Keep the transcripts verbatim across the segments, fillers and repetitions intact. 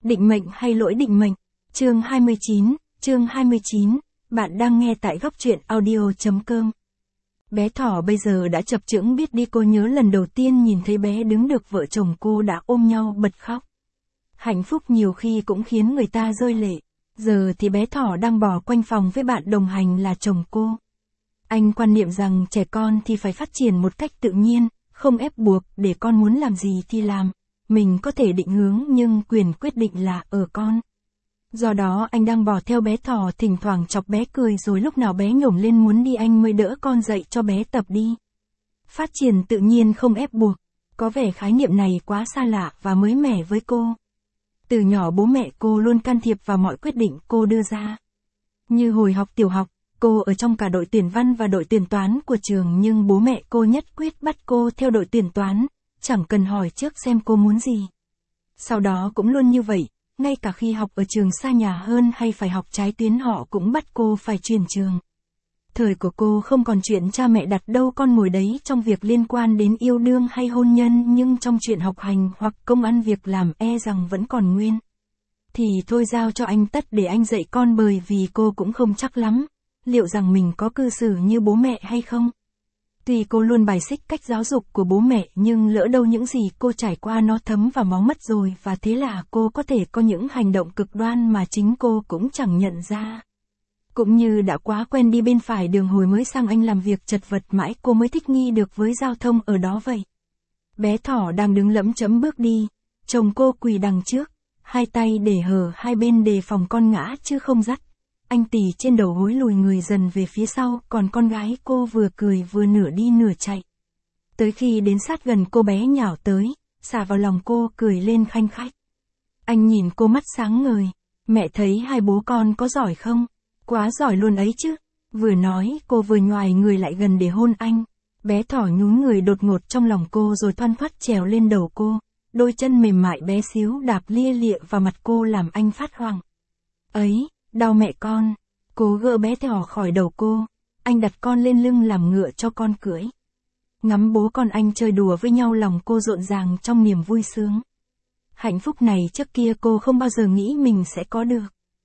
Định mệnh hay lỗi định mệnh? Chương hai mươi chín, chương hai mươi chín, bạn đang nghe tại góc truyện audio chấm com. Bé thỏ bây giờ đã chập chững biết đi, cô nhớ lần đầu tiên nhìn thấy bé đứng được vợ chồng cô đã ôm nhau bật khóc. Hạnh phúc nhiều khi cũng khiến người ta rơi lệ. Giờ thì bé thỏ đang bò quanh phòng với bạn đồng hành là chồng cô. Anh quan niệm rằng trẻ con thì phải phát triển một cách tự nhiên, không ép buộc để con muốn làm gì thì làm. Mình có thể định hướng nhưng quyền quyết định là ở con. Do đó anh đang bò theo bé thỏ, thỉnh thoảng chọc bé cười, rồi lúc nào bé nhổm lên muốn đi anh mới đỡ con dậy cho bé tập đi. Phát triển tự nhiên không ép buộc. Có vẻ khái niệm này quá xa lạ và mới mẻ với cô. Từ nhỏ bố mẹ cô luôn can thiệp vào mọi quyết định cô đưa ra. Như hồi học tiểu học, cô ở trong cả đội tuyển văn và đội tuyển toán của trường, nhưng bố mẹ cô nhất quyết bắt cô theo đội tuyển toán, chẳng cần hỏi trước xem cô muốn gì. Sau đó cũng luôn như vậy, ngay cả khi học ở trường xa nhà hơn hay phải học trái tuyến họ cũng bắt cô phải chuyển trường. Thời của cô không còn chuyện cha mẹ đặt đâu con ngồi đấy trong việc liên quan đến yêu đương hay hôn nhân, nhưng trong chuyện học hành hoặc công ăn việc làm e rằng vẫn còn nguyên. Thì thôi giao cho anh tất để anh dạy con, bởi vì cô cũng không chắc lắm, liệu rằng mình có cư xử như bố mẹ hay không. Tuy cô luôn bài xích cách giáo dục của bố mẹ, nhưng lỡ đâu những gì cô trải qua nó thấm vào máu mất rồi, và thế là cô có thể có những hành động cực đoan mà chính cô cũng chẳng nhận ra. Cũng như đã quá quen đi bên phải đường hồi mới sang Anh làm việc chật vật mãi cô mới thích nghi được với giao thông ở đó vậy. Bé thỏ đang đứng lẫm chẫm bước đi, chồng cô quỳ đằng trước, hai tay để hở hai bên đề phòng con ngã chứ không dắt. Anh tì trên đầu hối lùi người dần về phía sau, còn con gái cô vừa cười vừa nửa đi nửa chạy. Tới khi đến sát gần cô bé nhào tới, xả vào lòng cô cười lên khanh khách. Anh nhìn cô mắt sáng ngời, mẹ thấy hai bố con có giỏi không? Quá giỏi luôn ấy chứ. Vừa nói cô vừa nhoài người lại gần để hôn anh. Bé thỏ nhún người đột ngột trong lòng cô rồi thoăn thoắt trèo lên đầu cô, đôi chân mềm mại bé xíu đạp lia lịa vào mặt cô làm anh phát hoảng. Ấy, đau mẹ con. Cố gỡ bé thỏ khỏi đầu cô, anh đặt con lên lưng làm ngựa cho con cưỡi. Ngắm bố con anh chơi đùa với nhau, lòng cô rộn ràng trong niềm vui sướng. Hạnh phúc này trước kia cô không bao giờ nghĩ mình sẽ có được.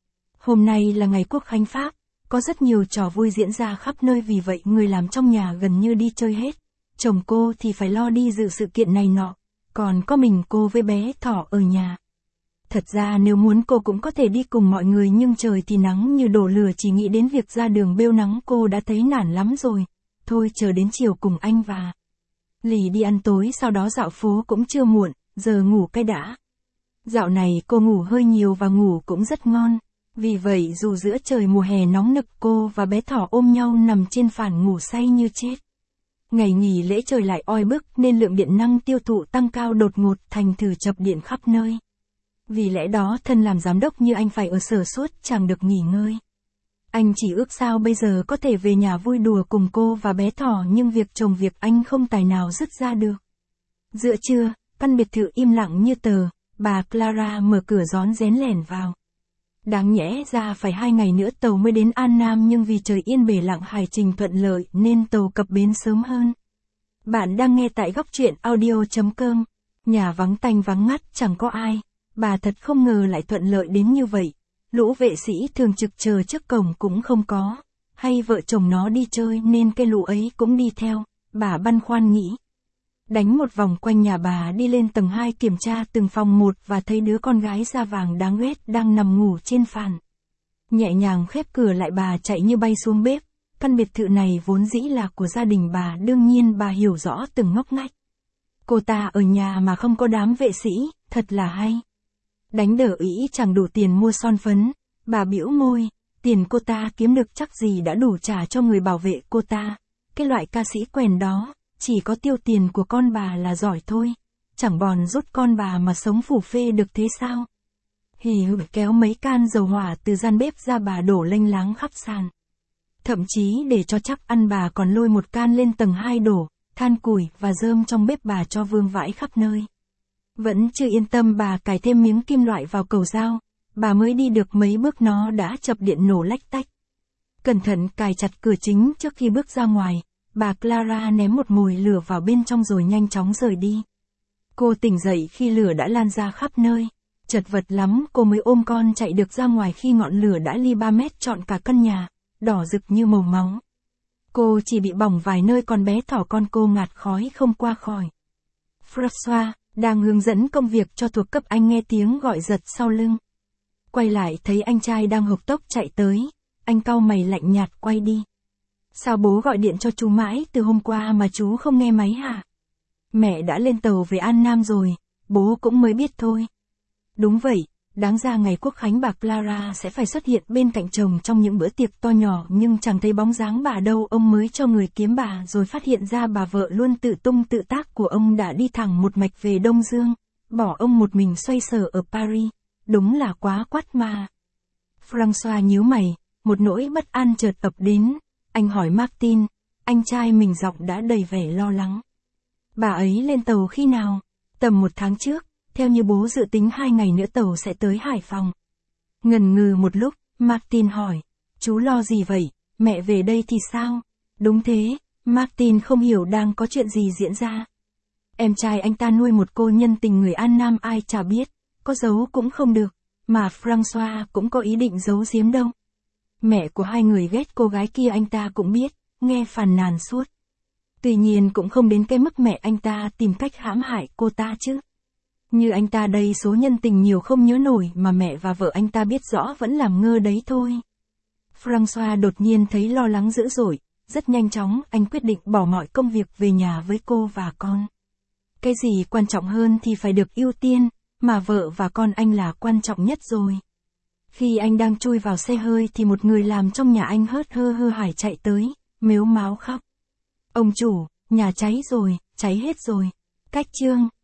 Hôm nay là ngày Quốc khánh Pháp, có rất nhiều trò vui diễn ra khắp nơi, vì vậy người làm trong nhà gần như đi chơi hết. Chồng cô thì phải lo đi dự sự kiện này nọ, còn có mình cô với bé thỏ ở nhà. Thật ra nếu muốn cô cũng có thể đi cùng mọi người, nhưng trời thì nắng như đổ lửa, chỉ nghĩ đến việc ra đường bêu nắng cô đã thấy nản lắm rồi. Thôi chờ đến chiều cùng anh và Lì đi ăn tối, sau đó dạo phố cũng chưa muộn, giờ ngủ cái đã. Dạo này cô ngủ hơi nhiều và ngủ cũng rất ngon. Vì vậy dù giữa trời mùa hè nóng nực, cô và bé thỏ ôm nhau nằm trên phản ngủ say như chết. Ngày nghỉ lễ trời lại oi bức nên lượng điện năng tiêu thụ tăng cao đột ngột, thành thử chập điện khắp nơi. Vì lẽ đó thân làm giám đốc như anh phải ở sở suốt, chẳng được nghỉ ngơi. Anh chỉ ước sao bây giờ có thể về nhà vui đùa cùng cô và bé thỏ, nhưng việc chồng việc anh không tài nào dứt ra được. Giữa trưa, căn biệt thự im lặng như tờ, bà Clara mở cửa rón rén lẻn vào. Đáng nhẽ ra phải hai ngày nữa tàu mới đến An Nam, nhưng vì trời yên bề lặng hải trình thuận lợi nên tàu cập bến sớm hơn. Bạn đang nghe tại góc truyện audio chấm com. Nhà vắng tanh vắng ngắt, chẳng có ai. Bà thật không ngờ lại thuận lợi đến như vậy. Lũ vệ sĩ thường trực chờ trước cổng cũng không có. Hay vợ chồng nó đi chơi nên cái lũ ấy cũng đi theo, bà băn khoăn nghĩ. Đánh một vòng quanh nhà bà, đi lên tầng hai kiểm tra từng phòng một và thấy đứa con gái da vàng đáng ghét đang nằm ngủ trên phản. Nhẹ nhàng khép cửa lại, bà chạy như bay xuống bếp. Căn biệt thự này vốn dĩ là của gia đình bà, đương nhiên bà hiểu rõ từng ngóc ngách. Cô ta ở nhà mà không có đám vệ sĩ, thật là hay. Đánh đỡ ý chẳng đủ tiền mua son phấn, bà bĩu môi, tiền cô ta kiếm được chắc gì đã đủ trả cho người bảo vệ cô ta. Cái loại ca sĩ quèn đó, chỉ có tiêu tiền của con bà là giỏi thôi, chẳng bòn rút con bà mà sống phủ phê được thế sao? Hì hử kéo mấy can dầu hỏa từ gian bếp ra, bà đổ lênh láng khắp sàn. Thậm chí để cho chắc ăn, bà còn lôi một can lên tầng hai đổ, than củi và rơm trong bếp bà cho vương vãi khắp nơi. Vẫn chưa yên tâm, bà cài thêm miếng kim loại vào cầu dao, bà mới đi được mấy bước nó đã chập điện nổ lách tách. Cẩn thận cài chặt cửa chính trước khi bước ra ngoài. Bà Clara ném một mồi lửa vào bên trong rồi nhanh chóng rời đi. Cô tỉnh dậy khi lửa đã lan ra khắp nơi. Chật vật lắm cô mới ôm con chạy được ra ngoài khi ngọn lửa đã ly ba mét trọn cả căn nhà, đỏ rực như màu máu. Cô chỉ bị bỏng vài nơi còn bé thỏ con cô ngạt khói không qua khỏi. François, đang hướng dẫn công việc cho thuộc cấp anh nghe tiếng gọi giật sau lưng. Quay lại thấy anh trai đang hộc tốc chạy tới, anh cau mày lạnh nhạt quay đi. Sao bố gọi điện cho chú mãi từ hôm qua mà chú không nghe máy hả? Mẹ đã lên tàu về An Nam rồi, bố cũng mới biết thôi. Đúng vậy, đáng ra ngày quốc khánh bà Clara sẽ phải xuất hiện bên cạnh chồng trong những bữa tiệc to nhỏ nhưng chẳng thấy bóng dáng bà đâu. Ông mới cho người kiếm bà rồi phát hiện ra bà vợ luôn tự tung tự tác của ông đã đi thẳng một mạch về Đông Dương, bỏ ông một mình xoay sở ở Paris. Đúng là quá quắt mà. François nhíu mày, một nỗi bất an chợt ập đến. Anh hỏi Martin, anh trai mình giọng đã đầy vẻ lo lắng. Bà ấy lên tàu khi nào? Tầm một tháng trước, theo như bố dự tính hai ngày nữa tàu sẽ tới Hải Phòng. Ngần ngừ một lúc, Martin hỏi, chú lo gì vậy, mẹ về đây thì sao? Đúng thế, Martin không hiểu đang có chuyện gì diễn ra. Em trai anh ta nuôi một cô nhân tình người An Nam ai chả biết, có giấu cũng không được, mà François cũng có ý định giấu giếm đâu. Mẹ của hai người ghét cô gái kia anh ta cũng biết, nghe phàn nàn suốt. Tuy nhiên cũng không đến cái mức mẹ anh ta tìm cách hãm hại cô ta chứ. Như anh ta đây số nhân tình nhiều không nhớ nổi mà mẹ và vợ anh ta biết rõ vẫn làm ngơ đấy thôi. François đột nhiên thấy lo lắng dữ dội, rất nhanh chóng anh quyết định bỏ mọi công việc về nhà với cô và con. Cái gì quan trọng hơn thì phải được ưu tiên, mà vợ và con anh là quan trọng nhất rồi. Khi anh đang chui vào xe hơi thì một người làm trong nhà anh hớt hơ hơ hải chạy tới, mếu máo khóc. Ông chủ, nhà cháy rồi, cháy hết rồi. Cách chương